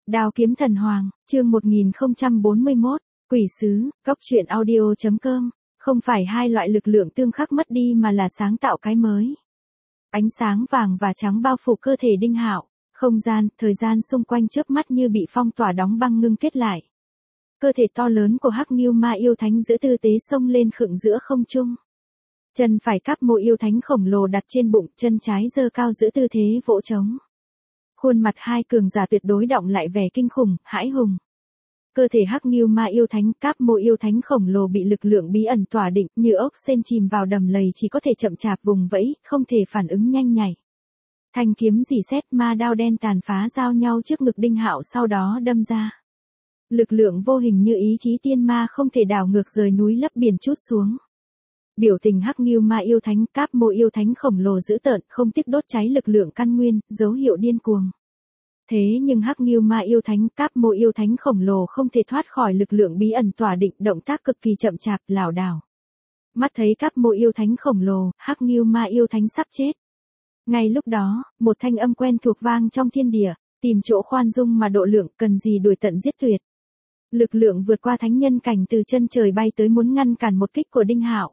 Đao kiếm thần hoàng, chương 1041, quỷ sứ, góc truyện audio.com, không phải hai loại lực lượng tương khắc mất đi mà là sáng tạo cái mới. Ánh sáng vàng và trắng bao phủ cơ thể Đinh Hạo, không gian, thời gian xung quanh chớp mắt như bị phong tỏa đóng băng ngưng kết lại. Cơ thể to lớn của Hắc Ngưu Ma yêu thánh giữ tư tế xông lên khựng giữa không trung. Chân phải cáp mộ yêu thánh khổng lồ đặt trên bụng, chân trái giơ cao giữ tư thế vỗ trống. Khuôn mặt hai cường giả tuyệt đối đọng lại vẻ kinh khủng, hãi hùng. Cơ thể Hắc Ngưu Ma yêu thánh, cáp mộ yêu thánh khổng lồ bị lực lượng bí ẩn tỏa định, như ốc sên chìm vào đầm lầy, chỉ có thể chậm chạp vùng vẫy, không thể phản ứng nhanh nhạy. Thanh kiếm rỉ sét ma đao đen tàn phá giao nhau trước ngực Đinh Hạo, sau đó đâm ra. Lực lượng vô hình như ý chí tiên ma không thể đảo ngược rời núi lấp biển trút xuống. Biểu tình Hắc Ngưu Ma yêu thánh, cáp mộ yêu thánh khổng lồ dữ tợn, không tiếc đốt cháy lực lượng căn nguyên, dấu hiệu điên cuồng. Thế nhưng Hắc Ngưu Ma yêu thánh, cáp mộ yêu thánh khổng lồ không thể thoát khỏi lực lượng bí ẩn tỏa định, động tác cực kỳ chậm chạp, lảo đảo. Mắt thấy cáp mộ yêu thánh khổng lồ, Hắc Ngưu Ma yêu thánh sắp chết. Ngay lúc đó, một thanh âm quen thuộc vang trong thiên địa, tìm chỗ khoan dung mà độ lượng, cần gì đuổi tận giết tuyệt. Lực lượng vượt qua thánh nhân cảnh từ chân trời bay tới muốn ngăn cản một kích của Đinh Hạo.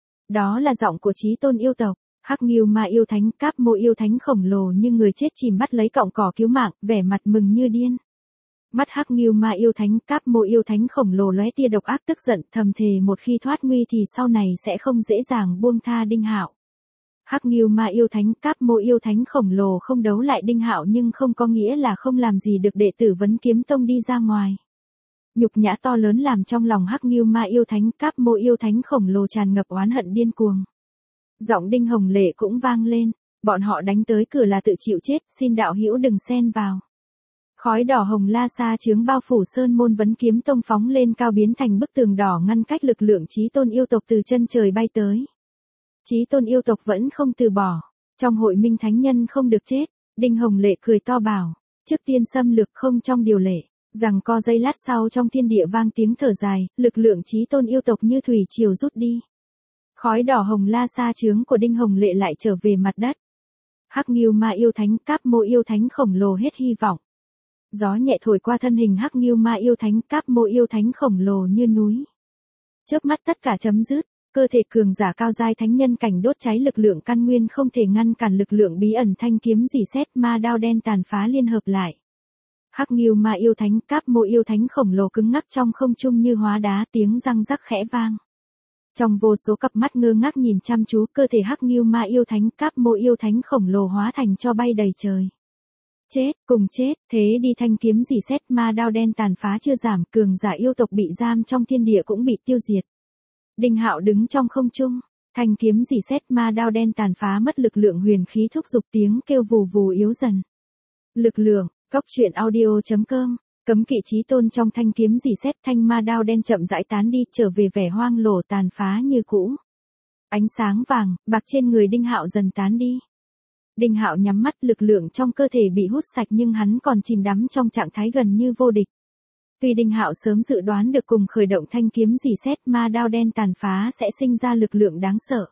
Đó là giọng của chí tôn yêu tộc. Hắc Ngưu Ma yêu thánh, cáp mộ yêu thánh khổng lồ như người chết chìm bắt lấy cọng cỏ cứu mạng, vẻ mặt mừng như điên. Mắt Hắc Ngưu Ma yêu thánh, cáp mộ yêu thánh khổng lồ lóe tia độc ác tức giận, thầm thề một khi thoát nguy thì sau này sẽ không dễ dàng buông tha Đinh Hạo. Hắc Ngưu Ma yêu thánh, cáp mộ yêu thánh khổng lồ không đấu lại Đinh Hạo nhưng không có nghĩa là không làm gì được đệ tử Vấn Kiếm Tông đi ra ngoài. Nhục nhã to lớn làm trong lòng Hắc Ngưu Ma yêu thánh, cáp mộ yêu thánh khổng lồ tràn ngập oán hận điên cuồng. Giọng Đinh Hồng Lệ cũng vang lên, bọn họ đánh tới cửa là tự chịu chết, xin đạo hữu đừng xen vào. Khói đỏ hồng la sa chướng bao phủ sơn môn Vấn Kiếm Tông phóng lên cao biến thành bức tường đỏ ngăn cách lực lượng chí tôn yêu tộc từ chân trời bay tới. Chí tôn yêu tộc vẫn không từ bỏ, trong hội minh thánh nhân không được chết, Đinh Hồng Lệ cười to bảo, trước tiên xâm lược không trong điều lệ, rằng co giây lát sau trong thiên địa vang tiếng thở dài, lực lượng chí tôn yêu tộc như thủy triều rút đi. Khói đỏ hồng la sa chướng của Đinh Hồng Lệ lại trở về mặt đất. Hắc Ngưu Ma yêu thánh, cáp mộ yêu thánh khổng lồ hết hy vọng. Gió nhẹ thổi qua thân hình Hắc Ngưu Ma yêu thánh, cáp mộ yêu thánh khổng lồ như núi. Chớp mắt tất cả chấm dứt, cơ thể cường giả cao giai thánh nhân cảnh đốt cháy lực lượng căn nguyên không thể ngăn cản lực lượng bí ẩn thanh kiếm rỉ sét ma đao đen tàn phá liên hợp lại. Hắc Ngưu Ma yêu thánh, cáp mộ yêu thánh khổng lồ cứng ngắc trong không trung như hóa đá, tiếng răng rắc khẽ vang. Trong vô số cặp mắt ngơ ngác nhìn chăm chú, cơ thể Hắc Ngưu Ma yêu thánh, cáp mộ yêu thánh khổng lồ hóa thành tro bay đầy trời. Chết, cùng chết, thế đi thanh kiếm rỉ sét ma đao đen tàn phá chưa giảm, cường giả yêu tộc bị giam trong thiên địa cũng bị tiêu diệt. Đinh Hạo đứng trong không trung, thanh kiếm rỉ sét ma đao đen tàn phá mất lực lượng huyền khí thúc giục, tiếng kêu vù vù yếu dần. Lực lượng, góc truyện audio.com. Cấm kỵ chí tôn trong thanh kiếm rỉ sét thanh ma đao đen chậm rãi tán đi, trở về vẻ hoang lổ tàn phá như cũ. Ánh sáng vàng, bạc trên người Đinh Hạo dần tán đi. Đinh Hạo nhắm mắt, lực lượng trong cơ thể bị hút sạch nhưng hắn còn chìm đắm trong trạng thái gần như vô địch. Tuy Đinh Hạo sớm dự đoán được cùng khởi động thanh kiếm rỉ sét ma đao đen tàn phá sẽ sinh ra lực lượng đáng sợ.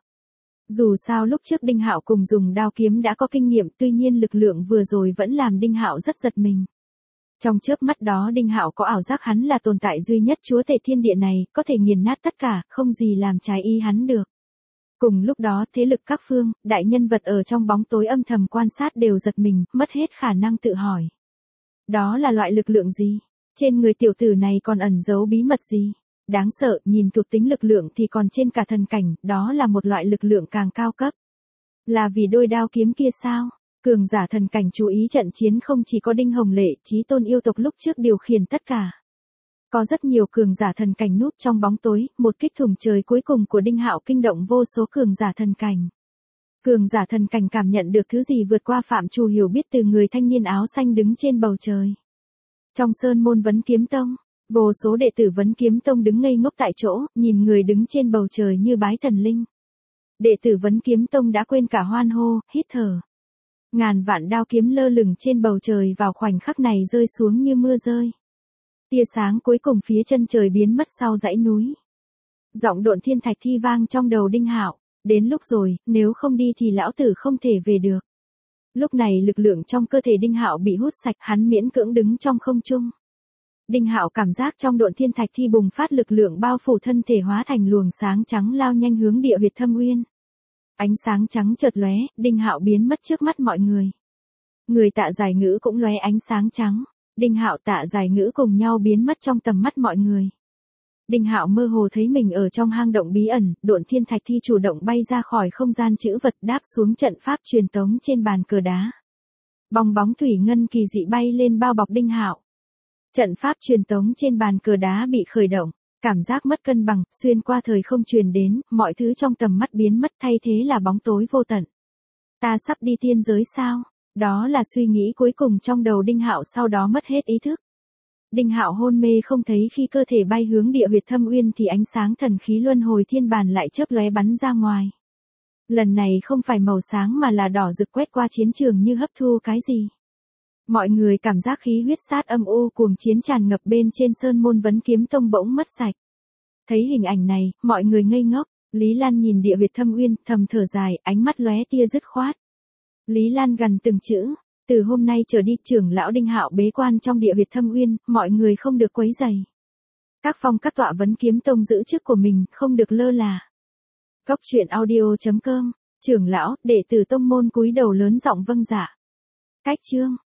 Dù sao lúc trước Đinh Hạo cùng dùng đao kiếm đã có kinh nghiệm, tuy nhiên lực lượng vừa rồi vẫn làm Đinh Hạo rất giật mình. Trong chớp mắt đó Đinh Hạo có ảo giác hắn là tồn tại duy nhất chúa tể thiên địa này, có thể nghiền nát tất cả, không gì làm trái ý hắn được. Cùng lúc đó thế lực các phương, đại nhân vật ở trong bóng tối âm thầm quan sát đều giật mình, mất hết khả năng tự hỏi. Đó là loại lực lượng gì? Trên người tiểu tử này còn ẩn giấu bí mật gì? Đáng sợ, nhìn thuộc tính lực lượng thì còn trên cả thần cảnh, đó là một loại lực lượng càng cao cấp. Là vì đôi đao kiếm kia sao? Cường giả thần cảnh chú ý trận chiến không chỉ có Đinh Hồng Lệ, chí tôn yêu tộc lúc trước điều khiển tất cả. Có rất nhiều cường giả thần cảnh núp trong bóng tối, một kích thủng trời cuối cùng của Đinh Hạo kinh động vô số cường giả thần cảnh. Cường giả thần cảnh cảm nhận được thứ gì vượt qua phạm trù hiểu biết từ người thanh niên áo xanh đứng trên bầu trời. Trong sơn môn Vấn Kiếm Tông, vô số đệ tử Vấn Kiếm Tông đứng ngây ngốc tại chỗ, nhìn người đứng trên bầu trời như bái thần linh. Đệ tử Vấn Kiếm Tông đã quên cả hoan hô, hít thở. Ngàn vạn đao kiếm lơ lửng trên bầu trời vào khoảnh khắc này rơi xuống như mưa rơi. Tia sáng cuối cùng phía chân trời biến mất sau dãy núi. Giọng độn thiên thạch thi vang trong đầu Đinh Hạo, đến lúc rồi, nếu không đi thì lão tử không thể về được. Lúc này lực lượng trong cơ thể Đinh Hạo bị hút sạch, hắn miễn cưỡng đứng trong không trung. Đinh Hạo cảm giác trong độn thiên thạch thi bùng phát lực lượng bao phủ thân thể hóa thành luồng sáng trắng lao nhanh hướng địa huyệt thâm uyên. Ánh sáng trắng chợt lóe, Đinh Hạo biến mất trước mắt mọi người. Người Tạ Giải Ngữ cũng lóe ánh sáng trắng, Đinh Hạo Tạ Giải Ngữ cùng nhau biến mất trong tầm mắt mọi người. Đinh Hạo mơ hồ thấy mình ở trong hang động bí ẩn, độn thiên thạch thi chủ động bay ra khỏi không gian trữ vật đáp xuống trận pháp truyền tống trên bàn cờ đá. Bong bóng thủy ngân kỳ dị bay lên bao bọc Đinh Hạo. Trận pháp truyền tống trên bàn cờ đá bị khởi động, cảm giác mất cân bằng, xuyên qua thời không truyền đến, mọi thứ trong tầm mắt biến mất thay thế là bóng tối vô tận. Ta sắp đi tiên giới sao? Đó là suy nghĩ cuối cùng trong đầu Đinh Hạo, sau đó mất hết ý thức. Đinh Hạo hôn mê không thấy, khi cơ thể bay hướng địa huyệt thâm uyên thì ánh sáng thần khí luân hồi thiên bàn lại chớp lóe bắn ra ngoài. Lần này không phải màu sáng mà là đỏ rực quét qua chiến trường như hấp thu cái gì. Mọi người cảm giác khí huyết sát âm u cuồng chiến tràn ngập bên trên sơn môn vấn kiếm tông bỗng mất sạch. Thấy hình ảnh này, mọi người ngây ngốc, Lý Lan nhìn địa huyệt thâm uyên, thầm thở dài, ánh mắt lóe tia dứt khoát. Lý Lan gần từng chữ, từ hôm nay trở đi trưởng lão Đinh Hạo bế quan trong địa huyệt thâm uyên, mọi người không được quấy rầy. Các phong các tọa vấn kiếm tông giữ chức của mình, không được lơ là. Cốc truyện audio.com, trưởng lão, đệ tử tông môn cúi đầu lớn giọng vâng dạ. Cách chương